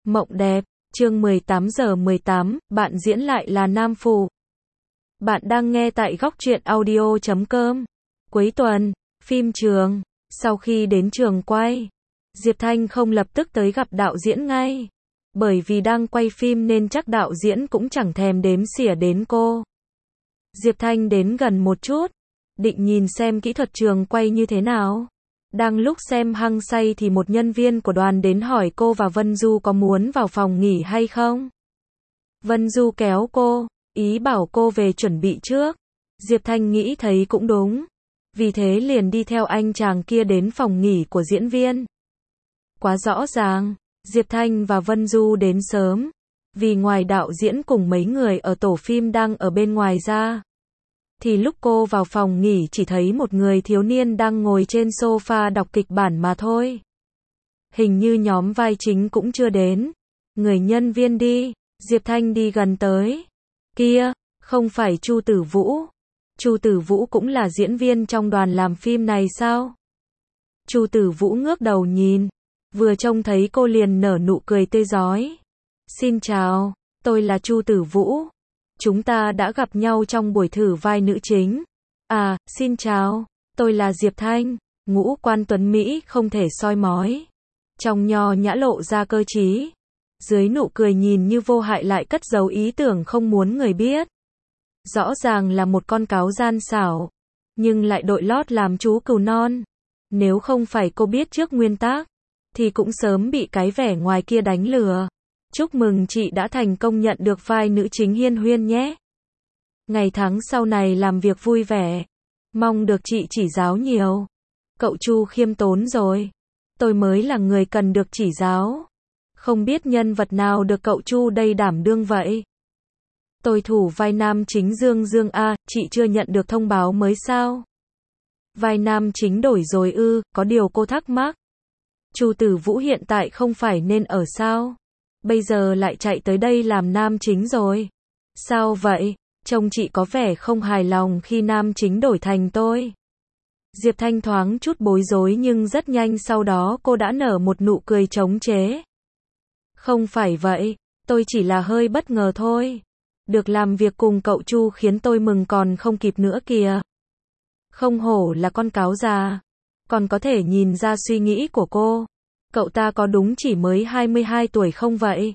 Mộng đẹp, chương 18:18, bạn diễn lại là nam phụ. Bạn đang nghe tại góc truyện audio.com. Cuối tuần, phim trường. Sau khi đến trường quay, Diệp Thanh không lập tức tới gặp đạo diễn ngay. Bởi vì đang quay phim nên chắc đạo diễn cũng chẳng thèm đếm xỉa đến cô. Diệp Thanh đến gần một chút, định nhìn xem kỹ thuật trường quay như thế nào. Đang lúc xem hăng say thì một nhân viên của đoàn đến hỏi cô và Vân Du có muốn vào phòng nghỉ hay không. Vân Du kéo cô, ý bảo cô về chuẩn bị trước. Diệp Thanh nghĩ thấy cũng đúng. Vì thế liền đi theo anh chàng kia đến phòng nghỉ của diễn viên. Quá rõ ràng, Diệp Thanh và Vân Du đến sớm. Vì ngoài đạo diễn cùng mấy người ở tổ phim đang ở bên ngoài ra, thì lúc cô vào phòng nghỉ chỉ thấy một người thiếu niên đang ngồi trên sofa đọc kịch bản mà thôi. Hình như nhóm vai chính cũng chưa đến. Người nhân viên đi, Diệp Thanh đi gần tới. Kia, không phải Chu Tử Vũ. Chu Tử Vũ cũng là diễn viên trong đoàn làm phim này sao? Chu Tử Vũ ngước đầu nhìn, vừa trông thấy cô liền nở nụ cười tươi rói. Xin chào, tôi là Chu Tử Vũ. Chúng ta đã gặp nhau trong buổi thử vai nữ chính. À, xin chào, tôi là Diệp Thanh. Ngũ quan tuấn Mỹ không thể soi mói. Trong nho nhã lộ ra cơ trí. Dưới nụ cười nhìn như vô hại lại cất giấu ý tưởng không muốn người biết. Rõ ràng là một con cáo gian xảo, nhưng lại đội lót làm chú cừu non. Nếu không phải cô biết trước nguyên tắc, thì cũng sớm bị cái vẻ ngoài kia đánh lừa. Chúc mừng chị đã thành công nhận được vai nữ chính Hiên Huyên nhé. Ngày tháng sau này làm việc vui vẻ. Mong được chị chỉ giáo nhiều. Cậu Chu khiêm tốn rồi. Tôi mới là người cần được chỉ giáo. Không biết nhân vật nào được cậu Chu đây đảm đương vậy? Tôi thủ vai nam chính Dương Dương a, chị chưa nhận được thông báo mới sao? Vai nam chính đổi rồi ư, có điều cô thắc mắc. Chu Tử Vũ hiện tại không phải nên ở sao? Bây giờ lại chạy tới đây làm nam chính rồi. Sao vậy? Trông chị có vẻ không hài lòng khi nam chính đổi thành tôi. Diệp Thanh thoáng chút bối rối nhưng rất nhanh sau đó cô đã nở một nụ cười chống chế. Không phải vậy, tôi chỉ là hơi bất ngờ thôi. Được làm việc cùng cậu Chu khiến tôi mừng còn không kịp nữa kìa. Không hổ là con cáo già. Còn có thể nhìn ra suy nghĩ của cô. Cậu ta có đúng chỉ mới 22 tuổi không vậy?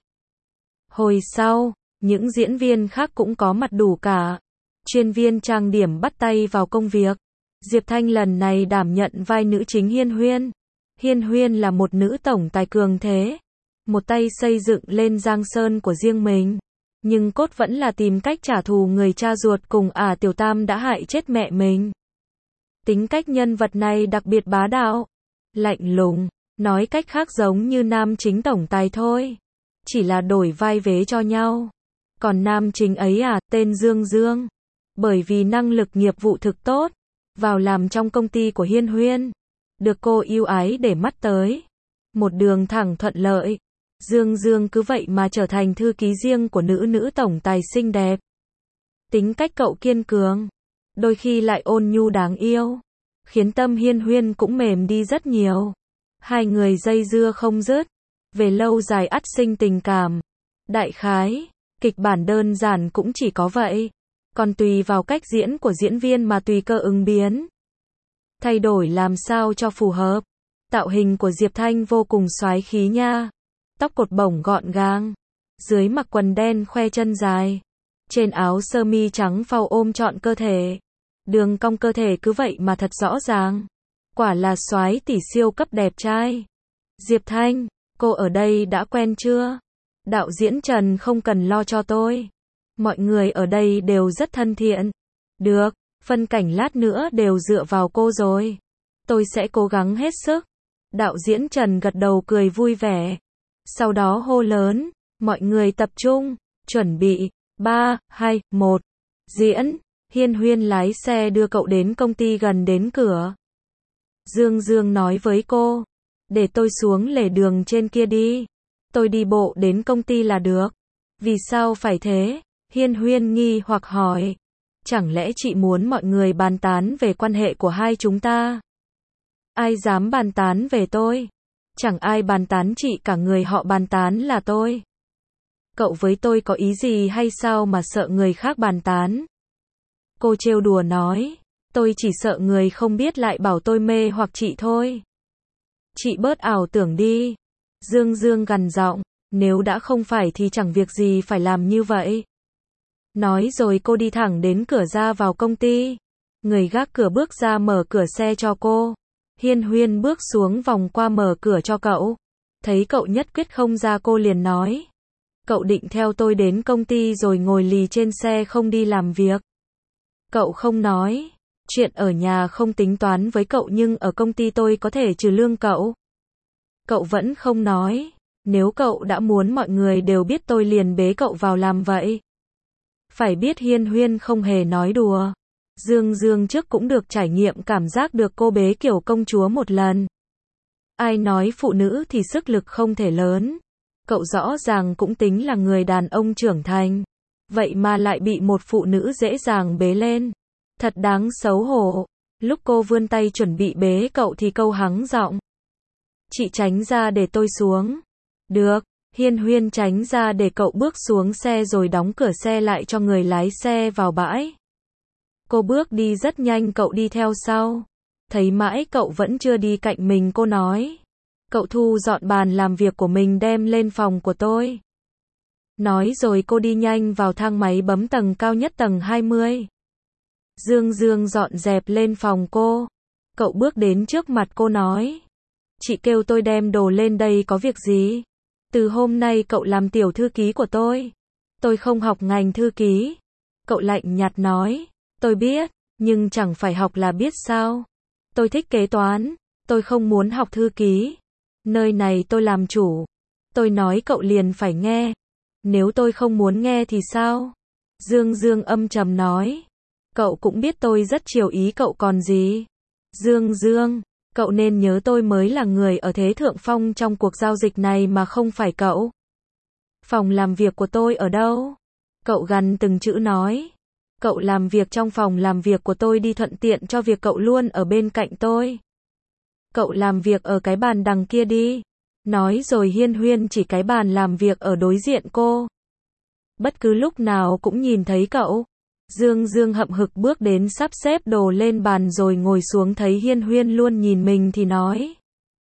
Hồi sau, những diễn viên khác cũng có mặt đủ cả. Chuyên viên trang điểm bắt tay vào công việc. Diệp Thanh lần này đảm nhận vai nữ chính Hiên Huyên. Hiên Huyên là một nữ tổng tài cường thế. Một tay xây dựng lên Giang Sơn của riêng mình. Nhưng cốt vẫn là tìm cách trả thù người cha ruột cùng Tiểu Tam đã hại chết mẹ mình. Tính cách nhân vật này đặc biệt bá đạo, lạnh lùng. Nói cách khác giống như nam chính tổng tài thôi. Chỉ là đổi vai vế cho nhau. Còn nam chính ấy tên Dương Dương. Bởi vì năng lực nghiệp vụ thực tốt. Vào làm trong công ty của Hiên Huyên. Được cô yêu ái để mắt tới. Một đường thẳng thuận lợi. Dương Dương cứ vậy mà trở thành thư ký riêng của nữ tổng tài xinh đẹp. Tính cách cậu kiên cường. Đôi khi lại ôn nhu đáng yêu. Khiến tâm Hiên Huyên cũng mềm đi rất nhiều. Hai người dây dưa không dứt, về lâu dài ắt sinh tình cảm. Đại khái, kịch bản đơn giản cũng chỉ có vậy. Còn tùy vào cách diễn của diễn viên mà tùy cơ ứng biến. Thay đổi làm sao cho phù hợp. Tạo hình của Diệp Thanh vô cùng soái khí nha. Tóc cột bổng gọn gàng. Dưới mặc quần đen khoe chân dài. Trên áo sơ mi trắng phao ôm trọn cơ thể. Đường cong cơ thể cứ vậy mà thật rõ ràng. Quả là soái tỷ siêu cấp đẹp trai. Diệp Thanh, cô ở đây đã quen chưa? Đạo diễn Trần không cần lo cho tôi. Mọi người ở đây đều rất thân thiện. Được, phân cảnh lát nữa đều dựa vào cô rồi. Tôi sẽ cố gắng hết sức. Đạo diễn Trần gật đầu cười vui vẻ. Sau đó hô lớn, mọi người tập trung, chuẩn bị, 3, 2, 1. Diễn, Hiên Huyên lái xe đưa cậu đến công ty gần đến cửa. Dương Dương nói với cô, để tôi xuống lề đường trên kia đi. Tôi đi bộ đến công ty là được. Vì sao phải thế? Hiên Huyên nghi hoặc hỏi. Chẳng lẽ chị muốn mọi người bàn tán về quan hệ của hai chúng ta? Ai dám bàn tán về tôi? Chẳng ai bàn tán chị cả, người họ bàn tán là tôi. Cậu với tôi có ý gì hay sao mà sợ người khác bàn tán? Cô trêu đùa nói. Tôi chỉ sợ người không biết lại bảo tôi mê hoặc chị thôi. Chị bớt ảo tưởng đi. Dương Dương gằn giọng. Nếu đã không phải thì chẳng việc gì phải làm như vậy. Nói rồi cô đi thẳng đến cửa ra vào công ty. Người gác cửa bước ra mở cửa xe cho cô. Hiên Huyên bước xuống vòng qua mở cửa cho cậu. Thấy cậu nhất quyết không ra cô liền nói. Cậu định theo tôi đến công ty rồi ngồi lì trên xe không đi làm việc. Cậu không nói. Chuyện ở nhà không tính toán với cậu nhưng ở công ty tôi có thể trừ lương cậu. Cậu vẫn không nói. Nếu cậu đã muốn mọi người đều biết tôi liền bế cậu vào làm vậy. Phải biết Hiên Huyên không hề nói đùa. Dương Dương trước cũng được trải nghiệm cảm giác được cô bế kiểu công chúa một lần. Ai nói phụ nữ thì sức lực không thể lớn. Cậu rõ ràng cũng tính là người đàn ông trưởng thành. Vậy mà lại bị một phụ nữ dễ dàng bế lên. Thật đáng xấu hổ. Lúc cô vươn tay chuẩn bị bế cậu thì câu hắng giọng. Chị tránh ra để tôi xuống. Được. Hiên Huyên tránh ra để cậu bước xuống xe rồi đóng cửa xe lại cho người lái xe vào bãi. Cô bước đi rất nhanh, cậu đi theo sau. Thấy mãi cậu vẫn chưa đi cạnh mình, cô nói. Cậu thu dọn bàn làm việc của mình đem lên phòng của tôi. Nói rồi cô đi nhanh vào thang máy bấm tầng cao nhất, tầng 20. Dương Dương dọn dẹp lên phòng cô. Cậu bước đến trước mặt cô nói. Chị kêu tôi đem đồ lên đây có việc gì? Từ hôm nay cậu làm tiểu thư ký của tôi. Tôi không học ngành thư ký. Cậu lạnh nhạt nói. Tôi biết, nhưng chẳng phải học là biết sao? Tôi thích kế toán. Tôi không muốn học thư ký. Nơi này tôi làm chủ. Tôi nói cậu liền phải nghe. Nếu tôi không muốn nghe thì sao? Dương Dương âm trầm nói. Cậu cũng biết tôi rất chiều ý cậu còn gì. Dương Dương, cậu nên nhớ tôi mới là người ở thế thượng phong trong cuộc giao dịch này mà không phải cậu. Phòng làm việc của tôi ở đâu? Cậu gằn từng chữ nói. Cậu làm việc trong phòng làm việc của tôi đi, thuận tiện cho việc cậu luôn ở bên cạnh tôi. Cậu làm việc ở cái bàn đằng kia đi. Nói rồi Hiên Huyên chỉ cái bàn làm việc ở đối diện cô. Bất cứ lúc nào cũng nhìn thấy cậu. Dương Dương hậm hực bước đến sắp xếp đồ lên bàn rồi ngồi xuống, thấy Hiên Huyên luôn nhìn mình thì nói.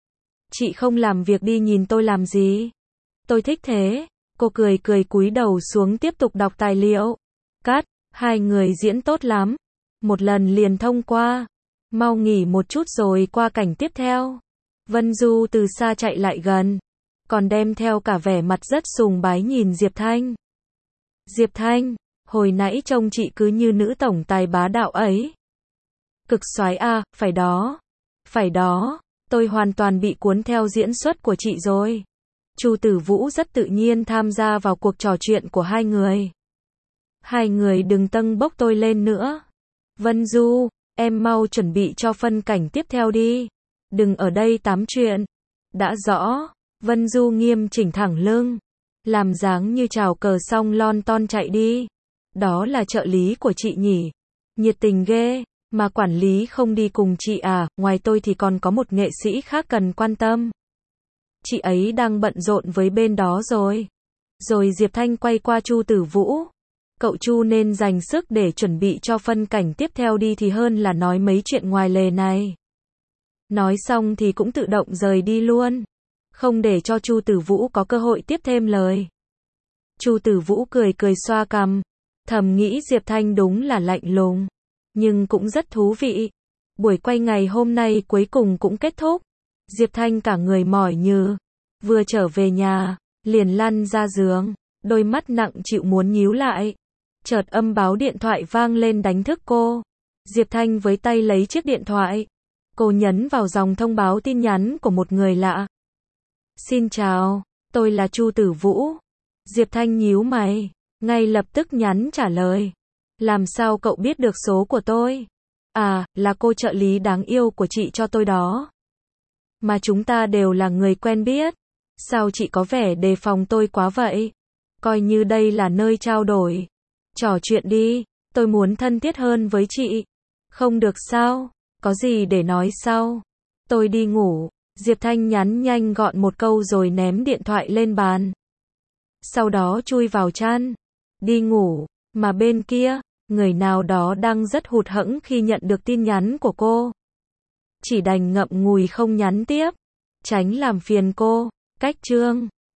Chị không làm việc đi nhìn tôi làm gì? Tôi thích thế. Cô cười cười cúi đầu xuống tiếp tục đọc tài liệu. Cắt, hai người diễn tốt lắm. Một lần liền thông qua. Mau nghỉ một chút rồi qua cảnh tiếp theo. Vân Du từ xa chạy lại gần. Còn đem theo cả vẻ mặt rất sùng bái nhìn Diệp Thanh. Diệp Thanh, hồi nãy trông chị cứ như nữ tổng tài bá đạo ấy. Cực soái à, phải đó. Phải đó, tôi hoàn toàn bị cuốn theo diễn xuất của chị rồi. Chu Tử Vũ rất tự nhiên tham gia vào cuộc trò chuyện của hai người. Hai người đừng tâng bốc tôi lên nữa. Vân Du, em mau chuẩn bị cho phân cảnh tiếp theo đi. Đừng ở đây tám chuyện. Đã rõ. Vân Du nghiêm chỉnh thẳng lưng. Làm dáng như chào cờ xong lon ton chạy đi. Đó là trợ lý của chị nhỉ? Nhiệt tình ghê. Mà quản lý không đi cùng chị à? Ngoài tôi thì còn có một nghệ sĩ khác cần quan tâm. Chị ấy đang bận rộn với bên đó rồi. Rồi Diệp Thanh quay qua Chu Tử Vũ. Cậu Chu nên dành sức để chuẩn bị cho phân cảnh tiếp theo đi thì hơn là nói mấy chuyện ngoài lề này. Nói xong thì cũng tự động rời đi luôn. Không để cho Chu Tử Vũ có cơ hội tiếp thêm lời. Chu Tử Vũ cười cười xoa cằm. Thầm nghĩ Diệp Thanh đúng là lạnh lùng. Nhưng cũng rất thú vị. Buổi quay ngày hôm nay cuối cùng cũng kết thúc. Diệp Thanh cả người mỏi nhừ. Vừa trở về nhà, liền lăn ra giường. Đôi mắt nặng chịu muốn nhíu lại. Chợt âm báo điện thoại vang lên đánh thức cô. Diệp Thanh với tay lấy chiếc điện thoại. Cô nhấn vào dòng thông báo tin nhắn của một người lạ. Xin chào, tôi là Chu Tử Vũ. Diệp Thanh nhíu mày, ngay lập tức nhắn trả lời. Làm sao cậu biết được số của tôi? À, là cô trợ lý đáng yêu của chị cho tôi đó. Mà chúng ta đều là người quen biết. Sao chị có vẻ đề phòng tôi quá vậy? Coi như đây là nơi trao đổi. Trò chuyện đi, tôi muốn thân thiết hơn với chị. Không được sao? Có gì để nói sau? Tôi đi ngủ. Diệp Thanh nhắn nhanh gọn một câu rồi ném điện thoại lên bàn. Sau đó chui vào chăn, đi ngủ, mà bên kia, người nào đó đang rất hụt hẫng khi nhận được tin nhắn của cô. Chỉ đành ngậm ngùi không nhắn tiếp, tránh làm phiền cô. Cách chương